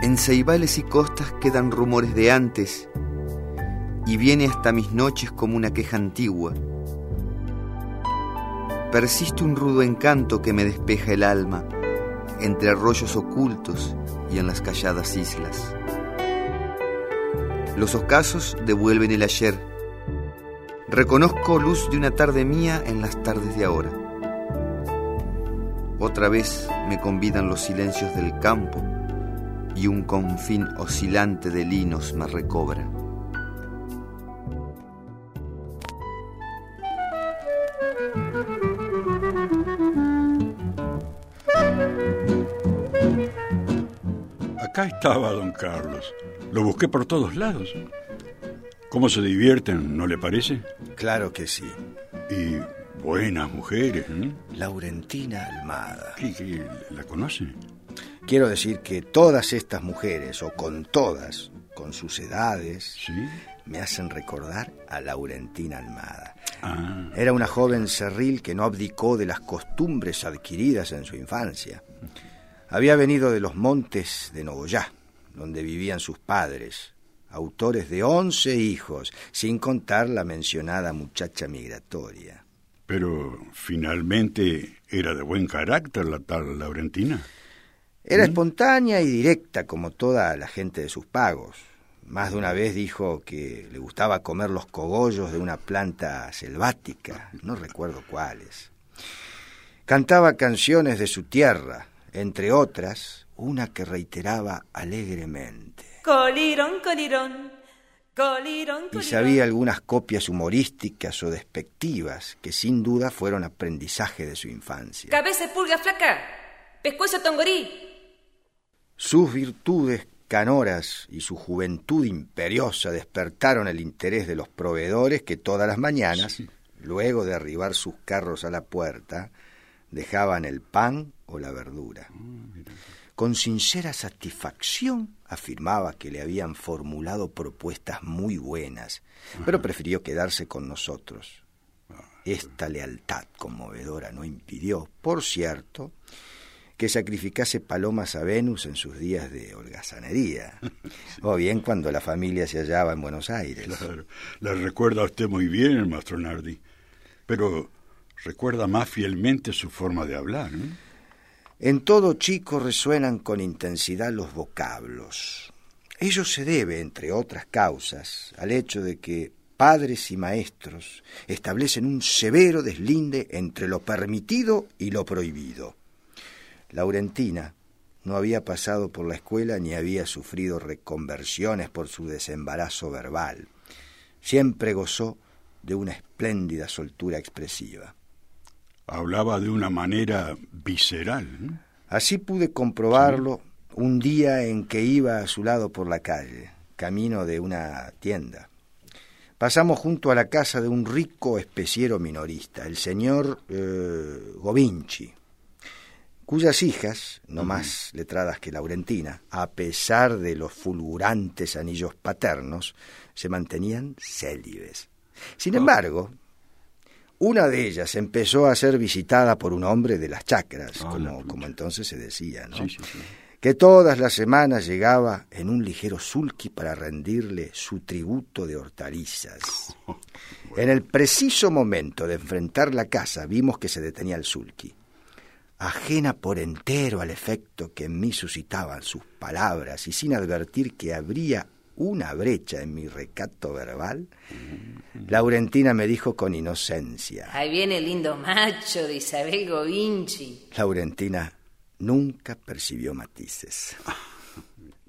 En ceibales y costas quedan rumores de antes, y viene hasta mis noches como una queja antigua. Persiste un rudo encanto que me despeja el alma entre arroyos ocultos y en las calladas islas. Los ocasos devuelven el ayer. Reconozco luz de una tarde mía en las tardes de ahora. Otra vez me convidan los silencios del campo y un confín oscilante de linos me recobra. Acá estaba don Carlos. Lo busqué por todos lados. ¿Cómo se divierten, no le parece? Claro que sí. Y buenas mujeres, ¿eh? Laurentina Almada. ¿Qué, la conoce? Quiero decir que todas estas mujeres, o con todas, con sus edades, ¿Sí? me hacen recordar a Laurentina Almada. Ah. Era una joven cerril que no abdicó de las costumbres adquiridas en su infancia. Había venido de los montes de Nogoyá, donde vivían sus padres, autores de 11 hijos, sin contar la mencionada muchacha migratoria. Pero finalmente era de buen carácter la tal Laurentina. Era espontánea y directa como toda la gente de sus pagos. Más de una vez dijo que le gustaba comer los cogollos de una planta selvática, no recuerdo cuáles. Cantaba canciones de su tierra, entre otras, una que reiteraba alegremente. Colirón, colirón, colirón, colirón. Y sabía algunas copias humorísticas o despectivas que sin duda fueron aprendizaje de su infancia. Cabeza de pulga flaca, pescuezo tongorí. Sus virtudes canoras y su juventud imperiosa despertaron el interés de los proveedores que todas las mañanas, luego de arribar sus carros a la puerta, dejaban el pan o la verdura. Con sincera satisfacción afirmaba que le habían formulado propuestas muy buenas, pero prefirió quedarse con nosotros. Esta lealtad conmovedora no impidió, por cierto, que sacrificase palomas a Venus en sus días de holgazanería, o bien cuando la familia se hallaba en Buenos Aires. Claro, la recuerda usted muy bien, Mastronardi, pero recuerda más fielmente su forma de hablar, ¿no? En todo chico resuenan con intensidad los vocablos. Ello se debe, entre otras causas, al hecho de que padres y maestros establecen un severo deslinde entre lo permitido y lo prohibido. Laurentina no había pasado por la escuela ni había sufrido reconversiones por su desembarazo verbal. Siempre gozó de una espléndida soltura expresiva. Hablaba de una manera visceral, ¿no? Así pude comprobarlo un día en que iba a su lado por la calle, camino de una tienda. Pasamos junto a la casa de un rico especiero minorista, el señor Govinci, cuyas hijas, no más letradas que Laurentina, a pesar de los fulgurantes anillos paternos, se mantenían célibes. Sin embargo, una de ellas empezó a ser visitada por un hombre de las chacras, como entonces se decía, ¿no? Sí. Que todas las semanas llegaba en un ligero sulky para rendirle su tributo de hortalizas. En el preciso momento de enfrentar la casa vimos que se detenía el sulky. Ajena por entero al efecto que en mí suscitaban sus palabras y sin advertir que habría una brecha en mi recato verbal, Laurentina me dijo con inocencia: Ahí viene el lindo macho de Isabel Govinci. Laurentina nunca percibió matices.